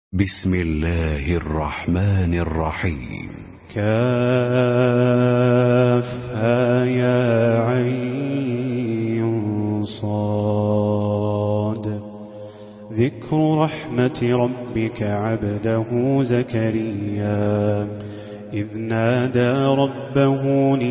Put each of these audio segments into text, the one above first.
بسم الله الرحمن الرحيم. كافها يا عين صاد. ذكر رحمة ربك عبده زكريا إذ نادى ربه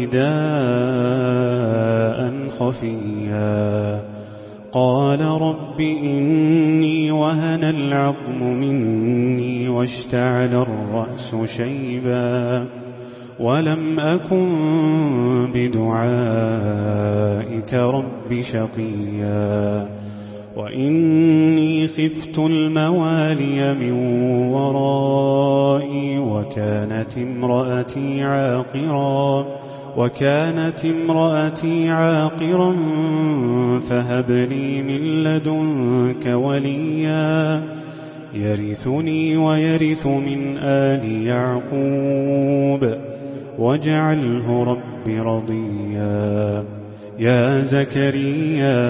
نداء خفيا قال رب إني وهن العظم مني واشتعل الرأس شيبا ولم أكن بدعائك رب شقيا وإني خفت الموالي من ورائي وكانت امرأتي عاقرا فهب لي من لدنك وليا يرثني ويرث من آل يعقوب واجعله رب رضيا. يا زكريا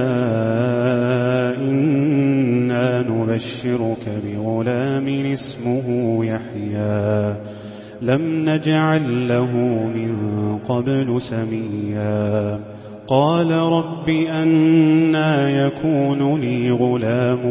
إنا نبشرك بغلام اسمه يحيى لم نجعل له من قبل سميا قال رب أنى يكون لي غلام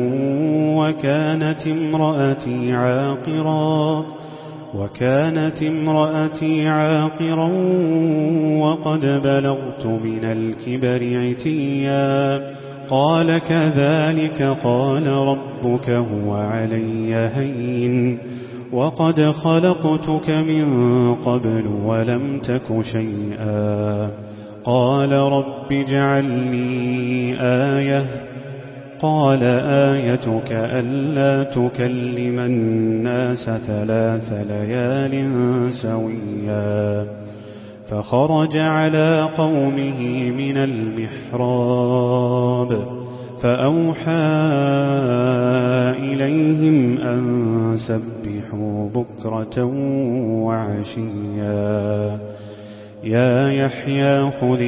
وكانت امرأتي عاقرا وقد بلغت من الكبر عتيا قال كذلك قال ربك هو علي هين وقد خلقتك من قبل ولم تك شيئا قال رب اجعل لي آية قال آيتك ألا تكلم الناس 3 ليال سويا فخرج على قومه من المحراب فأوحى إليهم أن سبحوا بكرة وعشيا يا يحيى خذ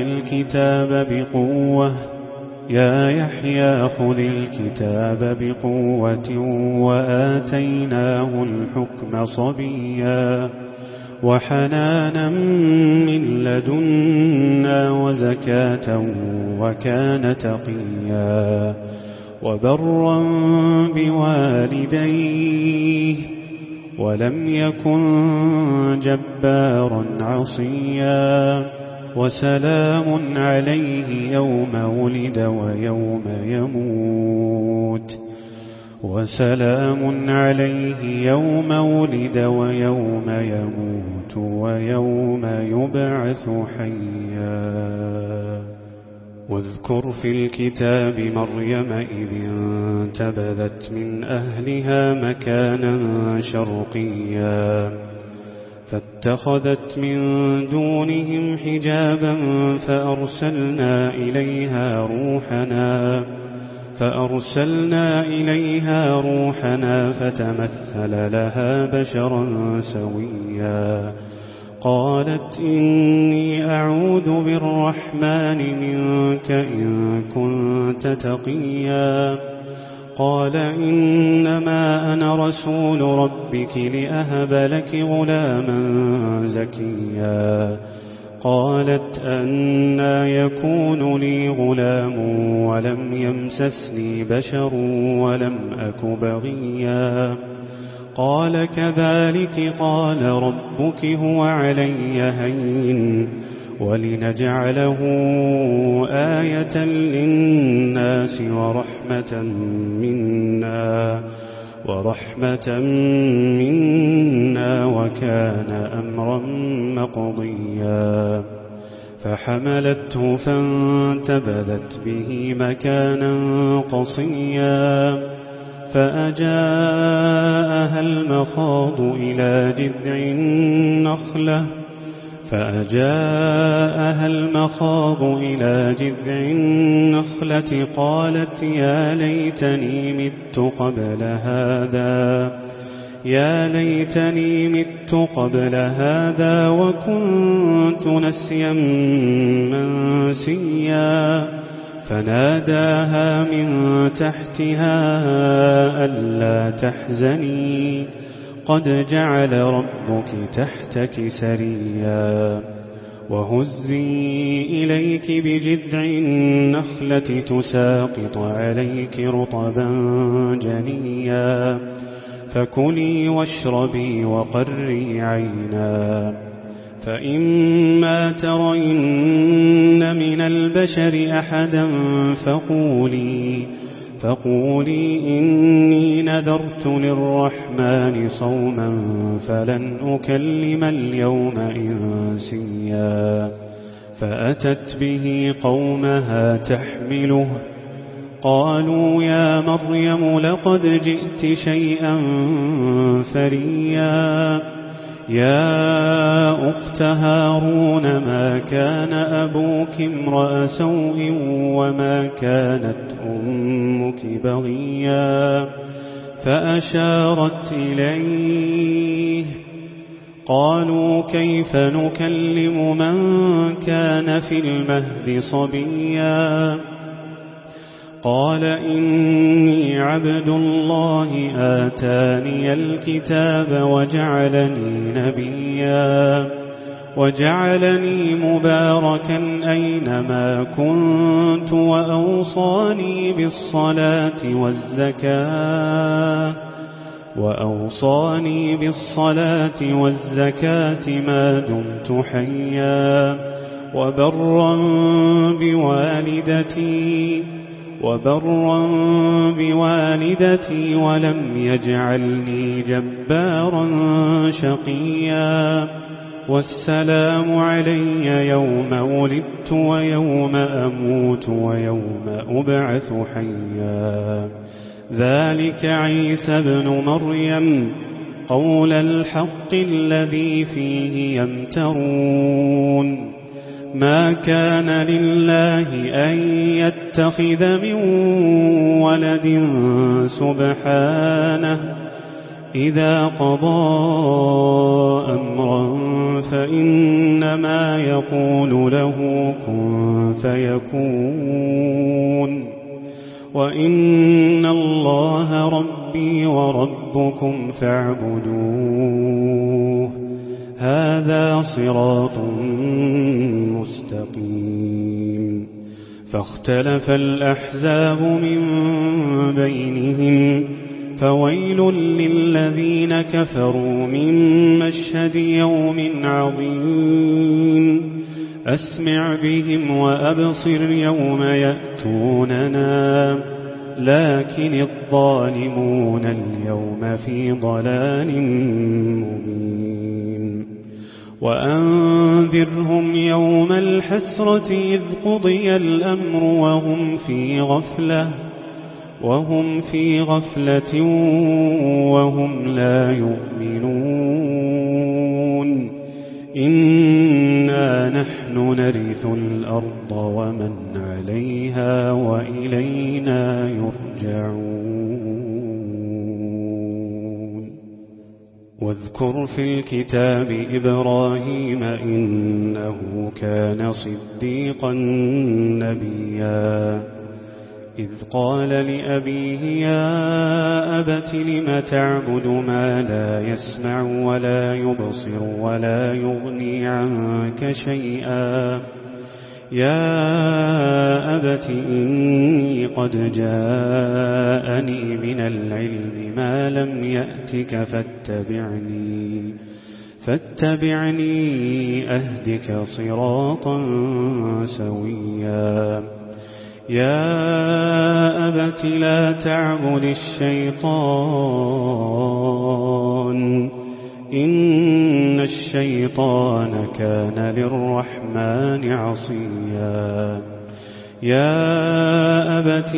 الكتاب بقوة وآتيناه الحكم صبيا وحنانا من لدنا وزكاة وكان تقيا وبرا بوالديه ولم يكن جبارا عصيا وسلام عليه يوم ولد ويوم يموت ويوم يبعث حيا. واذكر في الكتاب مريم إذ انتبذت من أهلها مكانا شرقيا فاتخذت من دونهم حجابا فأرسلنا إليها روحنا فتمثل لها بشرا سويا قالت إني أعوذ بالرحمن منك إن كنت تقيا قال إنما أنا رسول ربك لأهب لك غلاما زكيا قالت أنى يكون لي غلام ولم يمسسني بشر ولم أك بغيا قال كذلك قال ربك هو علي هين ولنجعله آية للناس ورحمة منا وكان أمرا مقضيا فحملته فانتبذت به مكانا قصيا فأجاءها المخاض إلى جذع النخلة قالت يا ليتني مت قبل هذا وكنت نسيا منسيا فناداها من تحتها ألا تحزني قد جعل ربك تحتك سريا وهزي إليك بجذع النخلة تساقط عليك رطبا جنيا فكلي واشربي وقري عينا فإما ترين من البشر أحدا فقولي إني نذرت للرحمن صوما فلن أكلم اليوم إنسيا فأتت به قومها تحمله قالوا يا مريم لقد جئت شيئا فريا يا أخت هارون ما كان أبوك امرأ سوء وما كانت أمك بغيا فأشارت إليه قالوا كيف نكلم من كان في المهد صبيا قال إني عبد الله آتاني الكتاب وجعلني نبيا وجعلني مباركا أينما كنت وأوصاني بالصلاة والزكاة ما دمت حيا وبرا بوالدتي ولم يجعلني جبارا شقيا والسلام علي يوم ولدت ويوم أموت ويوم أبعث حيا ذلك عيسى بن مريم قول الحق الذي فيه يمترون ما كان لله أن يتخذ من ولد سبحانه إذا قضى أمرا فإنما يقول له كن فيكون وإن الله ربي وربكم فاعبدوه هذا صراط مستقيم فاختلف الأحزاب من بينهم فويل للذين كفروا من مشهد يوم عظيم أسمع بهم وأبصر يوم يأتوننا لكن الظالمون اليوم في ضلال مبين وأنذرهم يوم الحسرة إذ قضي الأمر وهم في غفلة وهم لا يؤمنون إنا نحن نرث الأرض ومن عليها وإلينا يرجعون واذكر في الكتاب إبراهيم إنه كان صديقا نبيا إذ قال لأبيه يا أبت لم تعبد ما لا يسمع ولا يبصر ولا يغني عنك شيئا يا أبت إني قد جاءني من العلم ما لم يأتك فاتبعني أهدك صراطا سويا يا أبت لا تعبد الشيطان إن الشيطان كان للرحمن عصيا يا أبت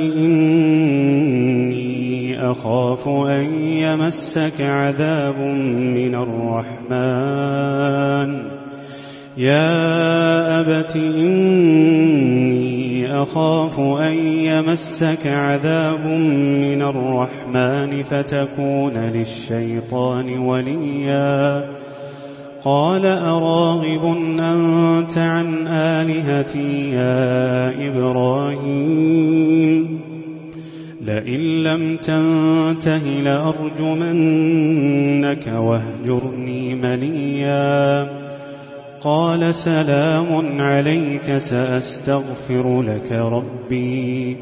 إني أخاف أن يمسك عذاب من الرحمن يا أبت إني أخاف أن يمسك عذاب من الرحمن فتكون للشيطان وليا قال أراغب أنت عن آلهتي يا إبراهيم لئن لم تنته لأرجمنك واهجرني مليا قال سلام عليك سأستغفر لك ربي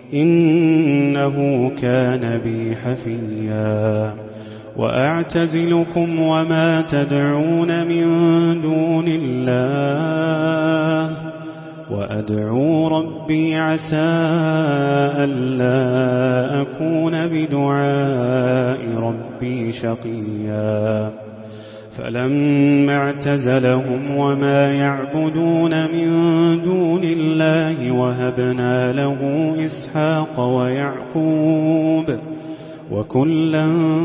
إنه كان بي حفيا وأعتزلكم وما تدعون من دون الله وأدعو ربي عسى ألا أكون بدعاء ربي شقيا فلما اعتزلهم وما يعبدون من دون الله وهبنا له إسحاق ويعقوب وكلا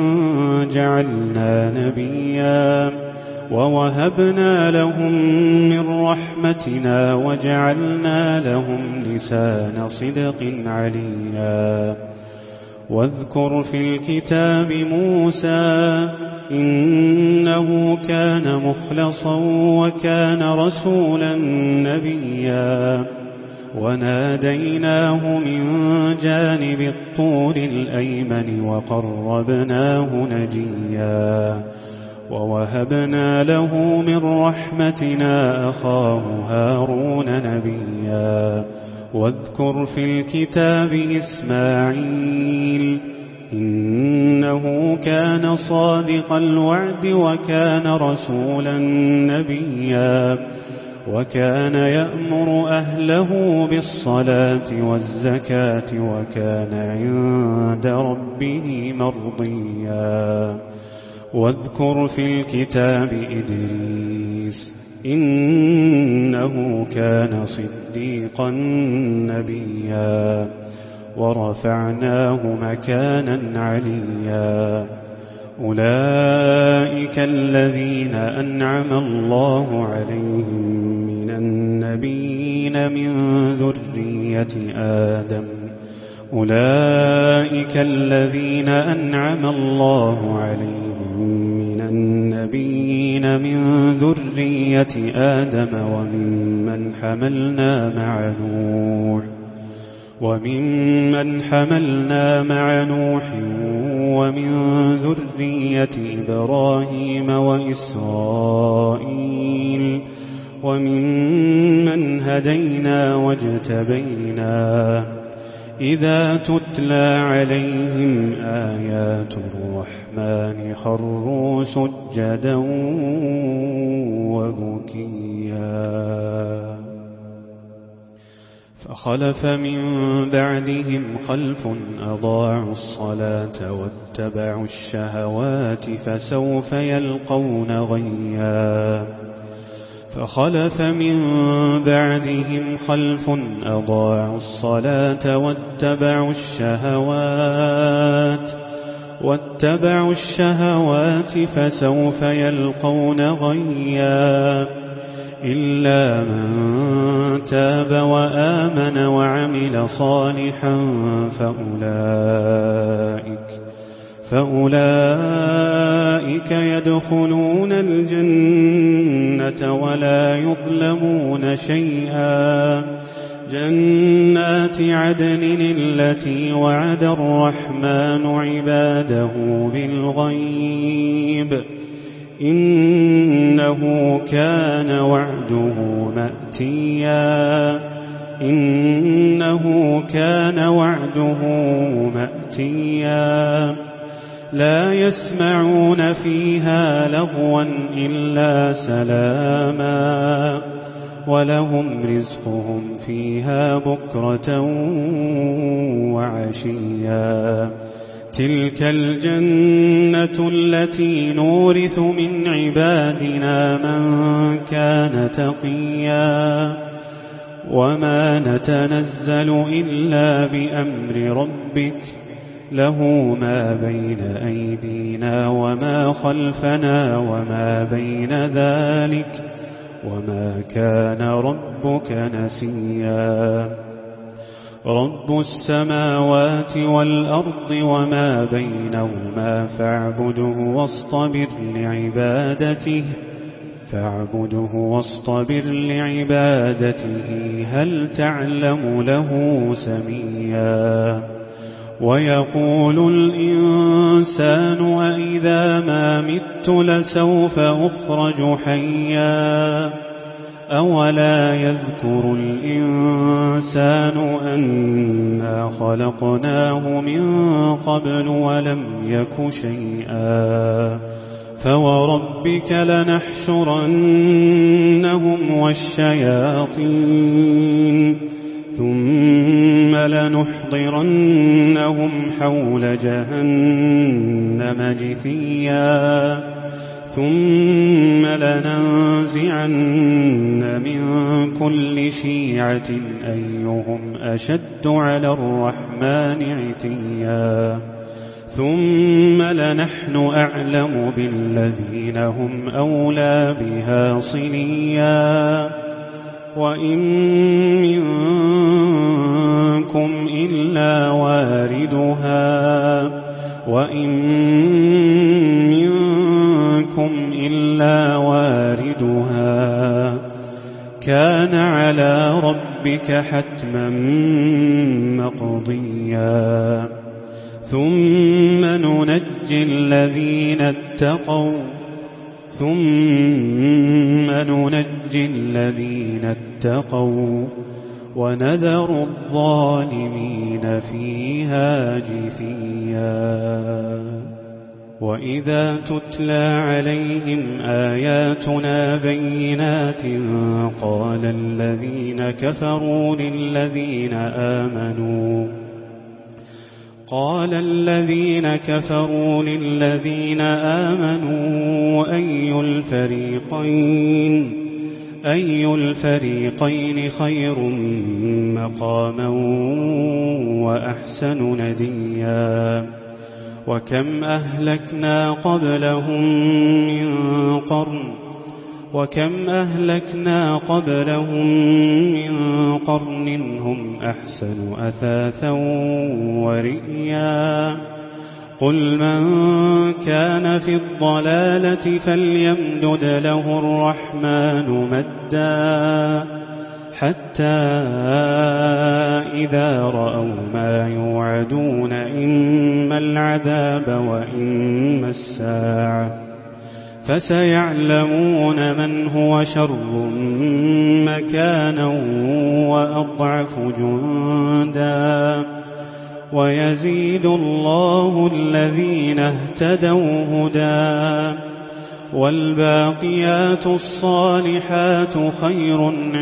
جعلنا نبيا ووهبنا لهم من رحمتنا وجعلنا لهم لسان صدق عليا واذكر في الكتاب موسى إنه كان مخلصا وكان رسولا نبيا وناديناه من جانب الطور الأيمن وقربناه نجيا ووهبنا له من رحمتنا أخاه هارون نبيا واذكر في الكتاب إسماعيل إنه كان صادق الوعد وكان رسولا نبيا وكان يأمر أهله بالصلاة والزكاة وكان عند ربه مرضيا واذكر في الكتاب إدريس إنه كان صديقا نبيا ورفعناه مكانا عليا أولئك الذين أنعم الله عليهم من النبيين من ذرية آدم أولئك الذين أنعم الله عليهم من النبيين من ذرية آدم وممن حملنا مع نوح ومن ذرية إبراهيم وإسرائيل وممن هدينا واجتبينا إذا تتلى عليهم آيات الرحمن خروا سجدا وبكيا فخلف من بعدهم خلف أضاعوا الصلاة واتبعوا الشهوات فسوف يلقون غيا فخلف من بعدهم خلف أضاعوا الصلاة واتبعوا الشهوات فسوف يلقون غيا إلا من تاب وآمن وعمل صالحا فأولئك يدخلون الجنة ولا يظلمون شيئا جنات عدن التي وعد الرحمن عباده بالغيب إنه كان وعده مأتيا لا يسمعون فيها لغوا إلا سلاما ولهم رزقهم فيها بكرة وعشيا تلك الجنة التي نورث من عبادنا من كان تقيا وما نتنزل إلا بأمر ربك له ما بين أيدينا وما خلفنا وما بين ذلك وما كان ربك نسيا رب السماوات والأرض وما بينهما فاعبده واصطبر لعبادته فاعبده واصطبر لعبادته هل تعلم له سميا ويقول الإنسان أإذا ما مت لسوف أخرج حيا أولا يذكر الإنسان أنا خلقناه من قبل ولم يك شيئا فوربك لنحشرنهم والشياطين ثم لنحضرنهم حول جهنم جثيا ثم لننزعن من كل شيعة أيهم أشد على الرحمن عتيا ثم لنحن أعلم بالذين هم أولى بها صليا وإن منكم إلا واردها كان على ربك حتما مقضيا ثم ننجي الذين اتقوا ونذر الظالمين فيها جثيا وإذا تتلى عليهم آياتنا بينات قال الذين كفروا للذين آمنوا أي الفريقين خير مقاما وأحسن نديا وكم أهلكنا قبلهم من قرن هم أحسن أثاثا ورئيا قل من كان في الضلالة فليمدد له الرحمن مدا حتى إذا رأوا ما يوعدون إما العذاب وإما الساعة فسيعلمون من هو شر مكانا وأضعف جندا ويزيد الله الذين اهتدوا هدى والباقيات الصالحات خير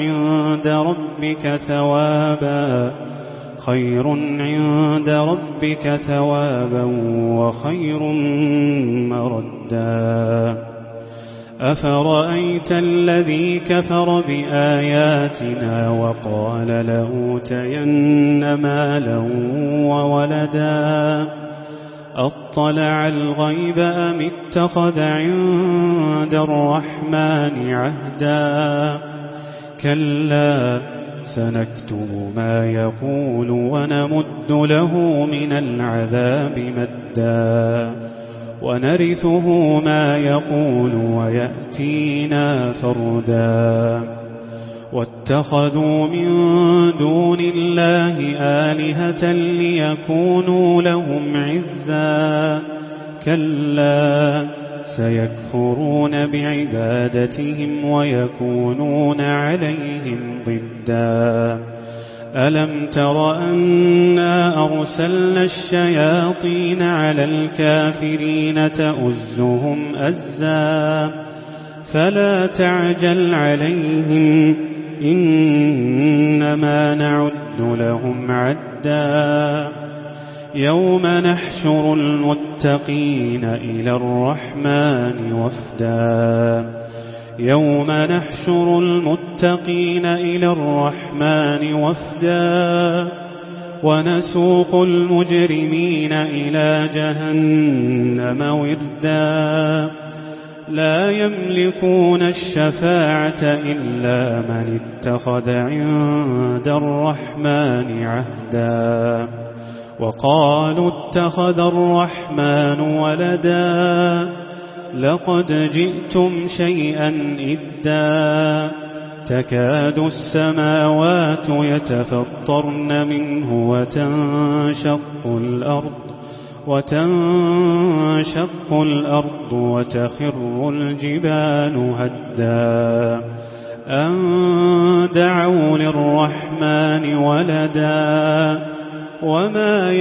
عند ربك ثوابا وخير مردا أفرأيت الذي كفر بآياتنا وقال لأوتين مالا وولدا أطلع الغيب أم اتخذ عند الرحمن عهدا كلا سنكتب ما يقول ونمد له من العذاب مدا ونرثه ما يقول ويأتينا فردا واتخذوا من دون الله آلهة ليكونوا لهم عزا كلا سيكفرون بعبادتهم ويكونون عليهم ضدا ألم تر أنا أرسلنا الشياطين على الكافرين تؤزهم أزا فلا تعجل عليهم إنما نعد لهم عدا يوم نحشر المتقين إلى الرحمن وفدا ونسوق المجرمين إلى جهنم وردا لا يملكون الشفاعة إلا من اتخذ عند الرحمن عهدا وقالوا اتخذ الرحمن ولدا لقد جئتم شيئا إدا تكاد السماوات يتفطرن منه وتنشق الأرض وتخر الجبال هدا أن دعوا للرحمن ولدا وما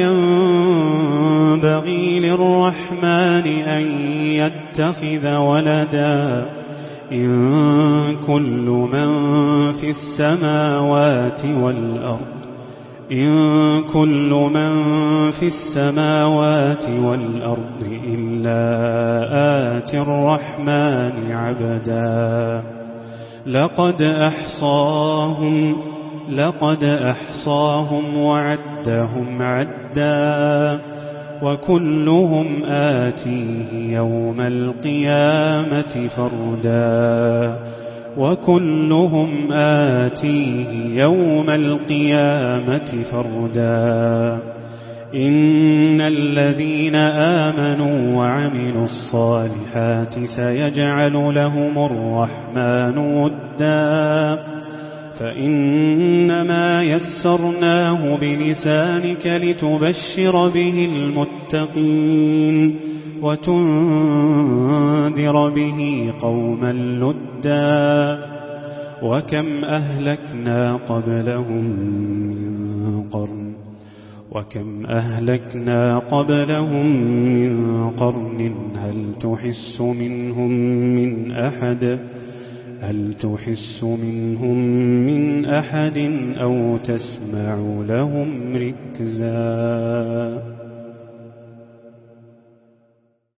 ينبغي للرحمن أن يتخذ ولدا إن كل من في السماوات والأرض إلا آتي الرحمن عبدا لقد أحصاهم وعدهم عدا وكلهم آتيه يوم القيامة فردا إن الذين آمنوا وعملوا الصالحات سيجعل لهم الرحمن ودا فإنما يسرناه بلسانك لتبشر به المتقين وتنذر به قوما لدا وكم أهلكنا قبلهم من قرن هل تحس منهم من أحد أو تسمع لهم ركزا.